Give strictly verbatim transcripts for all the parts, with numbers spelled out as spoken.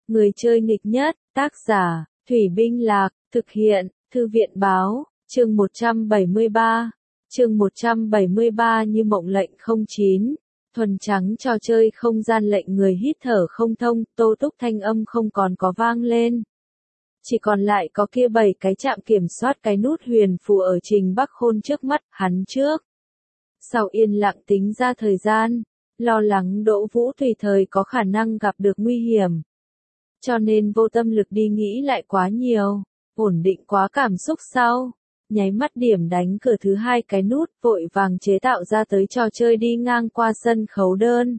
Người chơi nghịch nhất, tác giả, Thủy Binh Lạc, thực hiện, Thư viện báo, chương một trăm bảy mươi ba. Chương một trăm bảy mươi ba như mộng lệnh không chín. Thuần trắng trò chơi không gian lệnh người hít thở không thông, Tô Túc thanh âm không còn có vang lên. Chỉ còn lại có kia bảy cái trạm kiểm soát cái nút huyền phù ở Trình Bắc Khôn trước mắt, hắn trước. Sau yên lặng tính ra thời gian, lo lắng Đỗ Vũ tùy thời có khả năng gặp được nguy hiểm. Cho nên vô tâm lực đi nghĩ lại quá nhiều, ổn định quá cảm xúc sau. Nháy mắt điểm đánh cửa thứ hai cái nút, vội vàng chế tạo ra tới trò chơi đi ngang qua sân khấu đơn.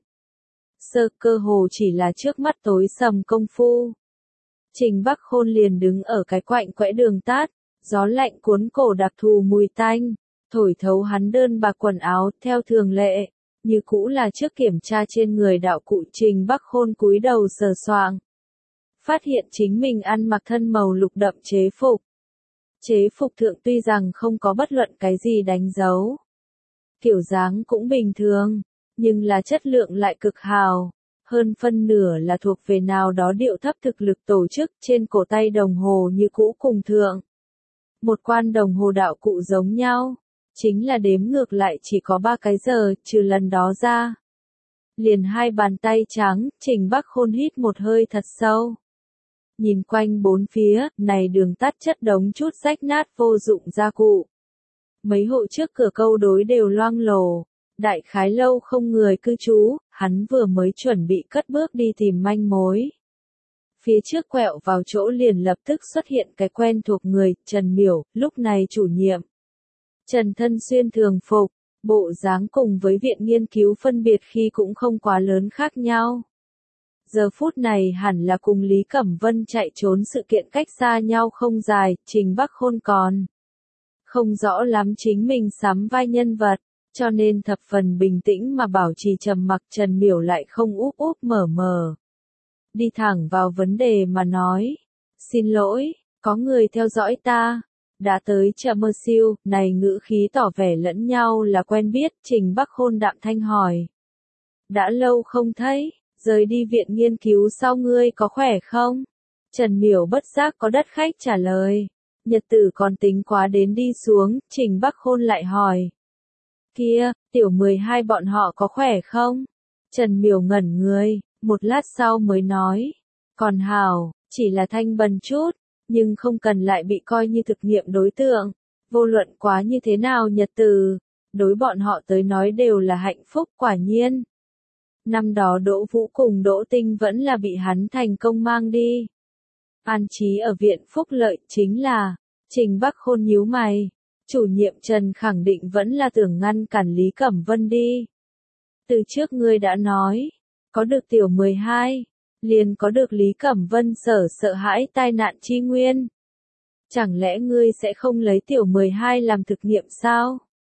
Sơ cơ hồ chỉ là trước mắt tối sầm công phu. Trình Bắc Khôn liền đứng ở cái quạnh quẽ đường tát, gió lạnh cuốn cổ đặc thù mùi tanh, thổi thấu hắn đơn bạc quần áo theo thường lệ, như cũ là trước kiểm tra trên người đạo cụ. Trình Bắc Khôn cúi đầu sờ soạng, phát hiện chính mình ăn mặc thân màu lục đậm chế phục. Chế phục thượng tuy rằng không có bất luận cái gì đánh dấu, kiểu dáng cũng bình thường, nhưng là chất lượng lại cực hào, hơn phân nửa là thuộc về nào đó điệu thấp thực lực tổ chức. Trên cổ tay đồng hồ như cũ cùng thượng. Một quan đồng hồ đạo cụ giống nhau, chính là đếm ngược lại chỉ có ba cái giờ, trừ lần đó ra. Liền hai bàn tay trắng, Trình Bắc Khôn hít một hơi thật sâu. Nhìn quanh bốn phía, này đường tắt chất đống chút rách nát vô dụng gia cụ. Mấy hộ trước cửa câu đối đều loang lổ, đại khái lâu không người cư trú, hắn vừa mới chuẩn bị cất bước đi tìm manh mối. Phía trước quẹo vào chỗ liền lập tức xuất hiện cái quen thuộc người, Trần Miểu, lúc này chủ nhiệm. Trần thân xuyên thường phục, bộ dáng cùng với viện nghiên cứu phân biệt khi cũng không quá lớn khác nhau. Giờ phút này hẳn là cùng Lý Cẩm Vân chạy trốn sự kiện cách xa nhau không dài. Trình Bắc Khôn còn không rõ lắm chính mình sắm vai nhân vật, cho nên thập phần bình tĩnh mà bảo trì trầm mặc. Trần Miểu lại không úp úp mở mờ, đi thẳng vào vấn đề mà nói, xin lỗi, có người theo dõi ta, đã tới chợ mơ siêu. Này ngữ khí tỏ vẻ lẫn nhau là quen biết. Trình Bắc Khôn đạm thanh hỏi, đã lâu không thấy, rời đi viện nghiên cứu sau ngươi có khỏe không? Trần Miểu bất giác có đất khách trả lời, nhật tử còn tính quá đến đi xuống. Trình Bắc Khôn lại hỏi, kia, tiểu mười hai bọn họ có khỏe không? Trần Miểu ngẩn người, một lát sau mới nói, còn hào, chỉ là thanh bần chút, nhưng không cần lại bị coi như thực nghiệm đối tượng. Vô luận quá như thế nào nhật tử, đối bọn họ tới nói đều là hạnh phúc. Quả nhiên, năm đó Đỗ Vũ cùng Đỗ Tinh vẫn là bị hắn thành công mang đi. An trí ở viện phúc lợi. Chính là, Trình Bắc Khôn nhíu mày, chủ nhiệm Trần khẳng định vẫn là tưởng ngăn cản Lý Cẩm Vân đi. Từ trước ngươi đã nói, có được tiểu mười hai, liền có được Lý Cẩm Vân sở sợ hãi tai nạn chi nguyên. Chẳng lẽ ngươi sẽ không lấy tiểu mười hai làm thực nghiệm sao?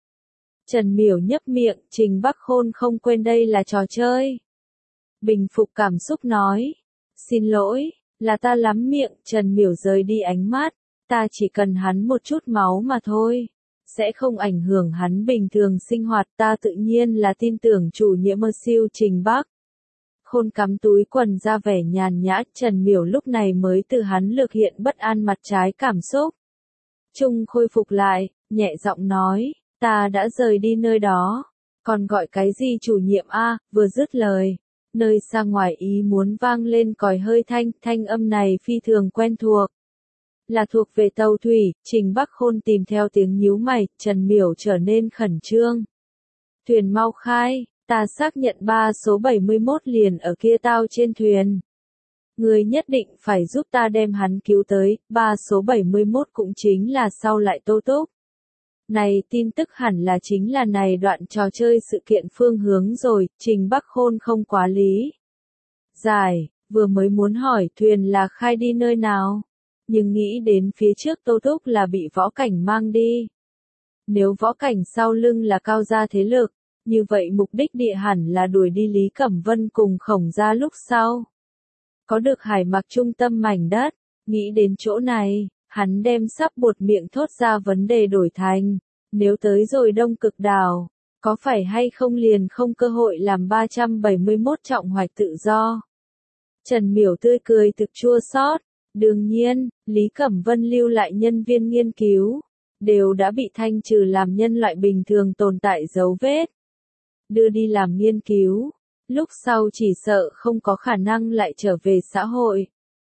Trần Miểu nhấp miệng. Trình Bắc Khôn không quên đây là trò chơi. Bình phục cảm xúc nói, xin lỗi, là ta lắm miệng. Trần Miểu rời đi ánh mắt, ta chỉ cần hắn một chút máu mà thôi, sẽ không ảnh hưởng hắn bình thường sinh hoạt. Ta tự nhiên là tin tưởng chủ nhiệm mơ siêu. Trình Bắc Khôn cắm túi quần ra vẻ nhàn nhã. Trần Miểu lúc này mới từ hắn lược hiện bất an mặt trái cảm xúc chung khôi phục lại, nhẹ giọng nói, ta đã rời đi nơi đó, còn gọi cái gì chủ nhiệm a? Vừa dứt lời, nơi xa ngoài ý muốn vang lên còi hơi thanh. Thanh âm này phi thường quen thuộc, là thuộc về tàu thủy. Trình Bắc Khôn tìm theo tiếng nhíu mày. Trần Miểu trở nên khẩn trương, thuyền mau khai, ta xác nhận ba số bảy mươi mốt liền ở kia tao trên thuyền. Người nhất định phải giúp ta đem hắn cứu tới. Ba số bảy mươi mốt cũng chính là sau lại Tô Túc. Này tin tức hẳn là chính là này đoạn trò chơi sự kiện phương hướng rồi. Trình Bắc Khôn không quá lý giải, vừa mới muốn hỏi thuyền là khai đi nơi nào, nhưng nghĩ đến phía trước Tô Túc là bị võ cảnh mang đi. Nếu võ cảnh sau lưng là Cao gia thế lực, như vậy mục đích địa hẳn là đuổi đi Lý Cẩm Vân cùng Khổng gia lúc sau. Có được hải mặc trung tâm mảnh đất, nghĩ đến chỗ này, hắn đem sắp buột miệng thốt ra vấn đề đổi thành, nếu tới rồi Đông Cực đảo, có phải hay không liền không cơ hội làm ba trăm bảy mươi mốt trọng hoạch tự do. Trần Miểu tươi cười thực chua xót. Đương nhiên, Lý Cẩm Vân lưu lại nhân viên nghiên cứu, đều đã bị thanh trừ làm nhân loại bình thường tồn tại dấu vết. Đưa đi làm nghiên cứu, lúc sau chỉ sợ không có khả năng lại trở về xã hội.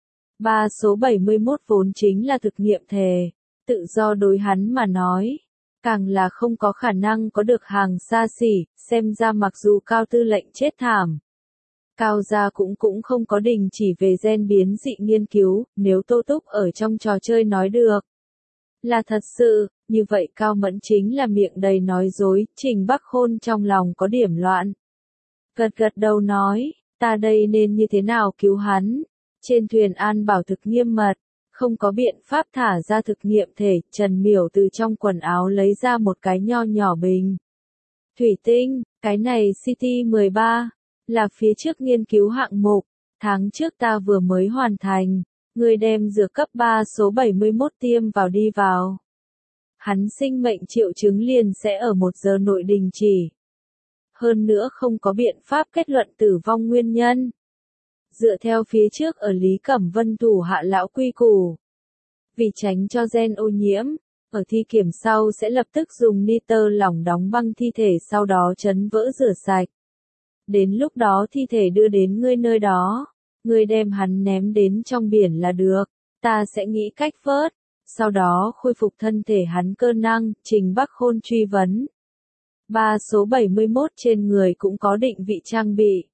Ba số bảy mươi mốt vốn chính là thực nghiệm thể, tự do đối hắn mà nói, càng là không có khả năng có được hàng xa xỉ, xem ra mặc dù Cao tư lệnh chết thảm. Cao gia cũng cũng không có đình chỉ về gen biến dị nghiên cứu, nếu Tô Túc ở trong trò chơi nói được. Là thật sự, như vậy Cao Mẫn chính là miệng đầy nói dối, Trình Bắc Khôn trong lòng có điểm loạn. Gật gật đầu nói, ta đây nên như thế nào cứu hắn? Trên thuyền an bảo thực nghiêm mật, không có biện pháp thả ra thực nghiệm thể, Trần Miểu từ trong quần áo lấy ra một cái nho nhỏ bình. Thủy tinh, cái này C T mười ba, là phía trước nghiên cứu hạng mục, tháng trước ta vừa mới hoàn thành, người đem dược cấp ba số bảy mươi mốt tiêm vào đi vào. Hắn sinh mệnh triệu chứng liền sẽ ở một giờ nội đình chỉ. Hơn nữa không có biện pháp kết luận tử vong nguyên nhân. Dựa theo phía trước ở Lý Cẩm Vân thủ hạ lão quy củ. Vì tránh cho gen ô nhiễm, ở thi kiểm sau sẽ lập tức dùng nitơ lỏng đóng băng thi thể sau đó trấn vỡ rửa sạch. Đến lúc đó thi thể đưa đến ngươi nơi đó, ngươi đem hắn ném đến trong biển là được, ta sẽ nghĩ cách vớt, sau đó khôi phục thân thể hắn cơ năng, Trình Bắc Khôn truy vấn. Ba số bảy mươi mốt trên người cũng có định vị trang bị.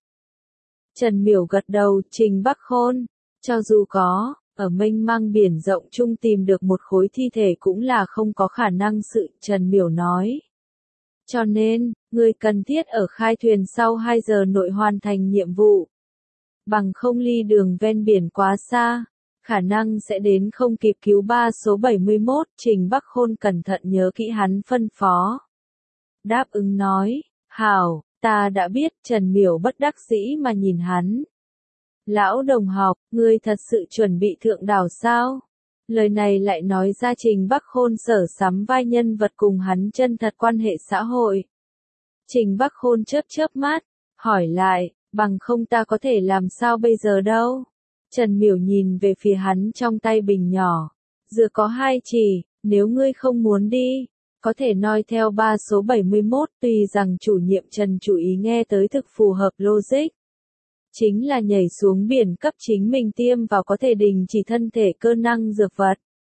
Trần Miểu gật đầu, Trình Bắc Khôn, cho dù có, ở mênh mang biển rộng chung tìm được một khối thi thể cũng là không có khả năng sự, Trần Miểu nói. Cho nên, người cần thiết ở khai thuyền sau hai giờ nội hoàn thành nhiệm vụ. Bằng không ly đường ven biển quá xa, khả năng sẽ đến không kịp cứu ba số bảy mươi mốt, Trình Bắc Khôn cẩn thận nhớ kỹ hắn phân phó. Đáp ứng nói, hảo, ta đã biết, Trần Miểu bất đắc dĩ mà nhìn hắn. Lão đồng học, ngươi thật sự chuẩn bị thượng đảo sao? Lời này lại nói ra Trình Bắc Khôn sở sắm vai nhân vật cùng hắn chân thật quan hệ xã hội. Trình Bắc Khôn chớp chớp mắt, hỏi lại, bằng không ta có thể làm sao bây giờ đâu? Trần Miểu nhìn về phía hắn trong tay bình nhỏ. Dựa có hai chỉ, nếu ngươi không muốn đi, có thể noi theo ba số bảy mươi mốt, tuy rằng chủ nhiệm Trần chủ ý nghe tới thực phù hợp logic. Chính là nhảy xuống biển cấp chính mình tiêm vào có thể đình chỉ thân thể cơ năng dược vật.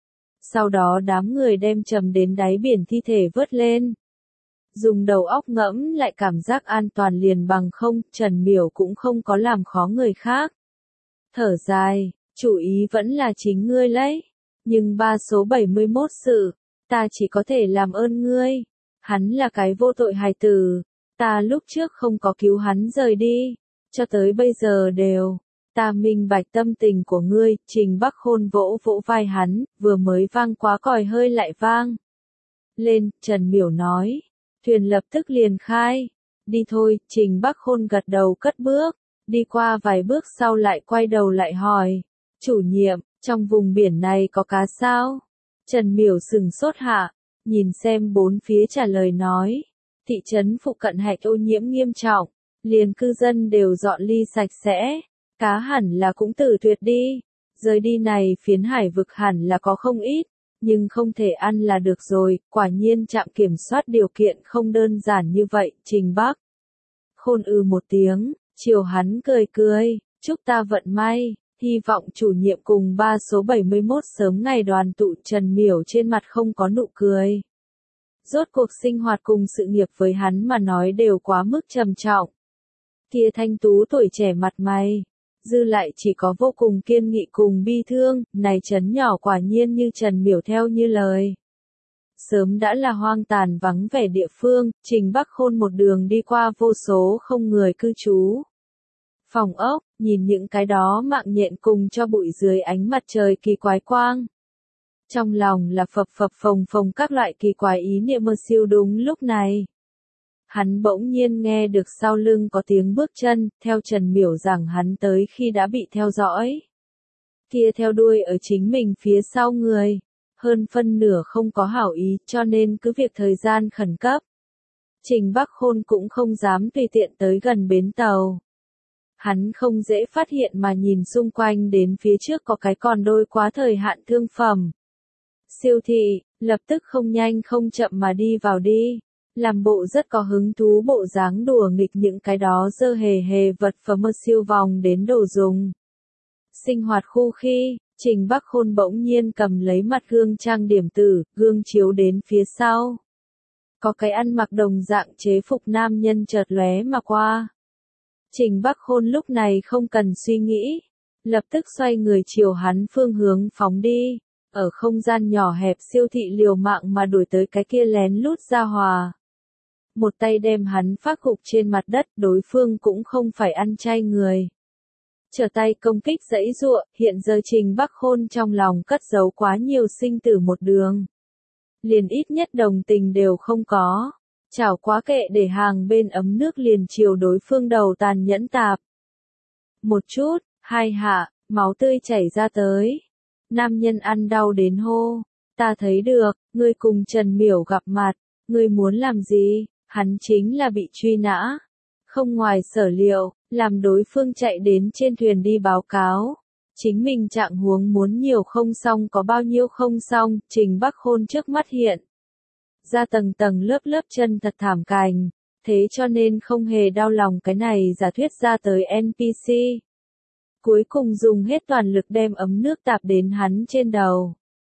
Sau đó đám người đem trầm đến đáy biển thi thể vớt lên. Dùng đầu óc ngẫm lại cảm giác an toàn liền bằng không, Trần Miểu cũng không có làm khó người khác. Thở dài, chủ ý vẫn là chính ngươi lấy. Nhưng ba số bảy mươi mốt sự, ta chỉ có thể làm ơn ngươi. Hắn là cái vô tội hài tử. Ta lúc trước không có cứu hắn rời đi. Cho tới bây giờ đều. Ta minh bạch tâm tình của ngươi, Trình Bắc Khôn vỗ vỗ vai hắn, vừa mới vang quá còi hơi lại vang. Lên, Trần Miểu nói. Thuyền lập tức liền khai. Đi thôi, Trình Bắc Khôn gật đầu cất bước. Đi qua vài bước sau lại quay đầu lại hỏi. Chủ nhiệm, trong vùng biển này có cá sao? Trần Miểu sừng sốt hạ. Nhìn xem bốn phía trả lời nói. Thị trấn phụ cận hạch ô nhiễm nghiêm trọng. Liền cư dân đều dọn ly sạch sẽ. Cá hẳn là cũng tử tuyệt đi. Rời đi này phiến hải vực hẳn là có không ít. Nhưng không thể ăn là được rồi. Quả nhiên trạm kiểm soát điều kiện không đơn giản như vậy. Trình Bắc Khôn ư một tiếng. Chiều hắn cười cười. Chúc ta vận may. Hy vọng chủ nhiệm cùng ba số bảy mươi mốt sớm ngày đoàn tụ. Trần Miểu trên mặt không có nụ cười. Rốt cuộc sinh hoạt cùng sự nghiệp với hắn mà nói đều quá mức trầm trọng. Kia thanh tú tuổi trẻ mặt mày, dư lại chỉ có vô cùng kiên nghị cùng bi thương, này trấn nhỏ quả nhiên như Trần Miểu theo như lời. Sớm đã là hoang tàn vắng vẻ địa phương, Trình Bắc Khôn một đường đi qua vô số không người cư trú. Phòng ốc, nhìn những cái đó mạng nhện cùng cho bụi dưới ánh mặt trời kỳ quái quang. Trong lòng là phập phập phồng phồng các loại kỳ quái ý niệm mơ siêu đúng lúc này. Hắn bỗng nhiên nghe được sau lưng có tiếng bước chân, theo Trần Miểu rằng hắn tới khi đã bị theo dõi. Kia theo đuôi ở chính mình phía sau người, hơn phân nửa không có hảo ý cho nên cứ việc thời gian khẩn cấp. Trình Bắc Khôn cũng không dám tùy tiện tới gần bến tàu. Hắn không dễ phát hiện mà nhìn xung quanh đến phía trước có cái còn đôi quá thời hạn thương phẩm. Siêu thị, lập tức không nhanh không chậm mà đi vào đi. Làm bộ rất có hứng thú bộ dáng đùa nghịch những cái đó dơ hề hề vật phẩm siêu vòng đến đồ dùng. Sinh hoạt khu khi, Trình Bắc Khôn bỗng nhiên cầm lấy mặt gương trang điểm tử, gương chiếu đến phía sau. Có cái ăn mặc đồng dạng chế phục nam nhân chợt lóe mà qua. Trình Bắc Khôn lúc này không cần suy nghĩ, lập tức xoay người chiều hắn phương hướng phóng đi, ở không gian nhỏ hẹp siêu thị liều mạng mà đuổi tới cái kia lén lút ra hòa. Một tay đem hắn phác gục trên mặt đất, đối phương cũng không phải ăn chay người. Trở tay công kích dãy giụa, hiện giờ Trình Bắc Khôn trong lòng cất giấu quá nhiều sinh tử một đường. Liền ít nhất đồng tình đều không có. Chảo quá kệ để hàng bên ấm nước liền chiều đối phương đầu tàn nhẫn tạp. Một chút, hai hạ, máu tươi chảy ra tới. Nam nhân ăn đau đến hô. Ta thấy được, ngươi cùng Trần Miểu gặp mặt, ngươi muốn làm gì, hắn chính là bị truy nã. Không ngoài sở liệu, làm đối phương chạy đến trên thuyền đi báo cáo. Chính mình trạng huống muốn nhiều không xong có bao nhiêu không xong, Trình Bắc Khôn trước mắt hiện. Ra tầng tầng lớp lớp chân thật thảm cành, thế cho nên không hề đau lòng cái này giả thuyết ra tới en pê xê. Cuối cùng dùng hết toàn lực đem ấm nước tạp đến hắn trên đầu.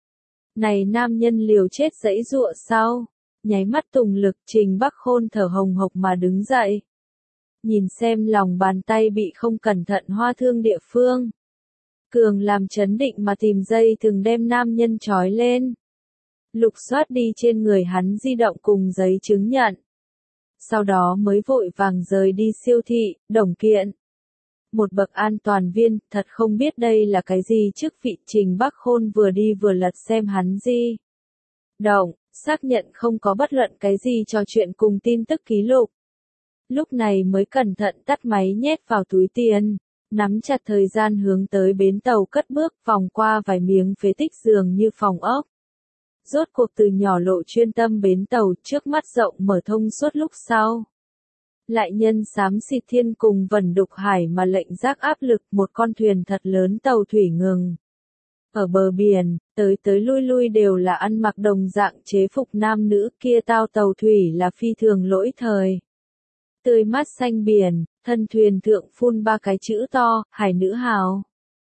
Này nam nhân liều chết dãy giụa sau, nháy mắt tùng lực Trình Bắc Khôn thở hồng hộc mà đứng dậy. Nhìn xem lòng bàn tay bị không cẩn thận hoa thương địa phương. Cường làm chấn định mà tìm dây thường đem nam nhân trói lên. Lục soát đi trên người hắn di động cùng giấy chứng nhận. Sau đó mới vội vàng rời đi siêu thị, đồng kiện. Một bậc an toàn viên, thật không biết đây là cái gì trước vị Trình Bắc Khôn vừa đi vừa lật xem hắn di động, xác nhận không có bất luận cái gì trò chuyện cùng tin tức ký lục. Lúc này mới cẩn thận tắt máy nhét vào túi tiền, nắm chặt thời gian hướng tới bến tàu cất bước vòng qua vài miếng phế tích dường như phòng ốc. Rốt cuộc từ nhỏ lộ chuyên tâm bến tàu trước mắt rộng mở thông suốt lúc sau. Lại nhân xám xịt thiên cùng vẩn đục hải mà lệnh giác áp lực một con thuyền thật lớn tàu thủy ngừng. Ở bờ biển, tới tới lui lui đều là ăn mặc đồng dạng chế phục nam nữ kia tao tàu thủy là phi thường lỗi thời. Tươi mát xanh biển, thân thuyền thượng phun ba cái chữ to, hải nữ hào.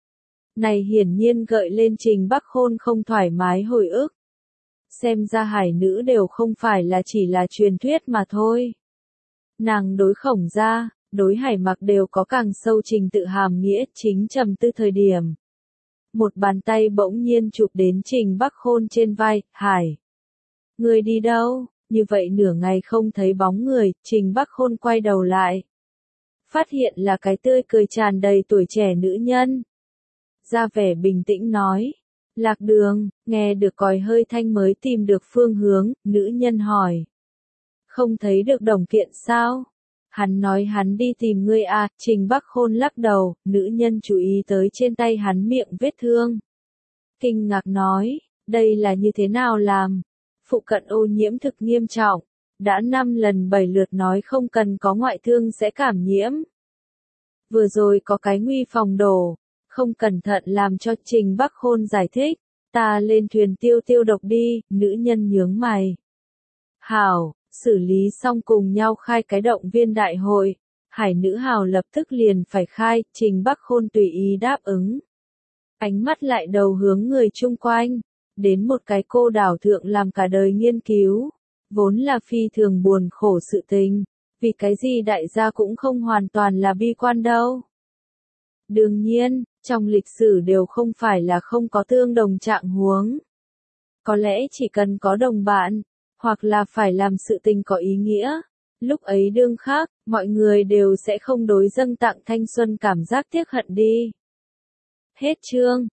Này hiển nhiên gợi lên Trình Bắc Khôn không thoải mái hồi ức. Xem ra hải nữ đều không phải là chỉ là truyền thuyết mà thôi. Nàng đối Khổng Gia, đối Hải Mặc đều có càng sâu trình tự hàm nghĩa chính trầm tư thời điểm. Một bàn tay bỗng nhiên chụp đến Trình Bắc Khôn trên vai, Hải. Người đi đâu? Như vậy nửa ngày không thấy bóng người, Trình Bắc Khôn quay đầu lại. Phát hiện là cái tươi cười tràn đầy tuổi trẻ nữ nhân. Ra vẻ bình tĩnh nói. Lạc đường, nghe được còi hơi thanh mới tìm được phương hướng, nữ nhân hỏi. Không thấy được đồng kiện sao? Hắn nói hắn đi tìm ngươi à, Trình Bắc Khôn lắc đầu, nữ nhân chú ý tới trên tay hắn miệng vết thương. Kinh ngạc nói, đây là như thế nào làm? Phụ cận ô nhiễm thực nghiêm trọng, đã năm lần bảy lượt nói không cần có ngoại thương sẽ cảm nhiễm. Vừa rồi có cái nguy phòng đổ, không cẩn thận làm cho Trình Bắc Khôn giải thích, ta lên thuyền tiêu tiêu độc đi, nữ nhân nhướng mày. Hảo. Xử lý xong cùng nhau khai cái động viên đại hội, hải nữ hào lập tức liền phải khai, Trình Bắc Khôn tùy ý đáp ứng. Ánh mắt lại đầu hướng người chung quanh, đến một cái cô đảo thượng làm cả đời nghiên cứu, vốn là phi thường buồn khổ sự tình, vì cái gì đại gia cũng không hoàn toàn là bi quan đâu. Đương nhiên, trong lịch sử đều không phải là không có tương đồng trạng huống. Có lẽ chỉ cần có đồng bạn, hoặc là phải làm sự tình có ý nghĩa. Lúc ấy đương khác, mọi người đều sẽ không đối dâng tặng thanh xuân cảm giác tiếc hận đi. Hết chương.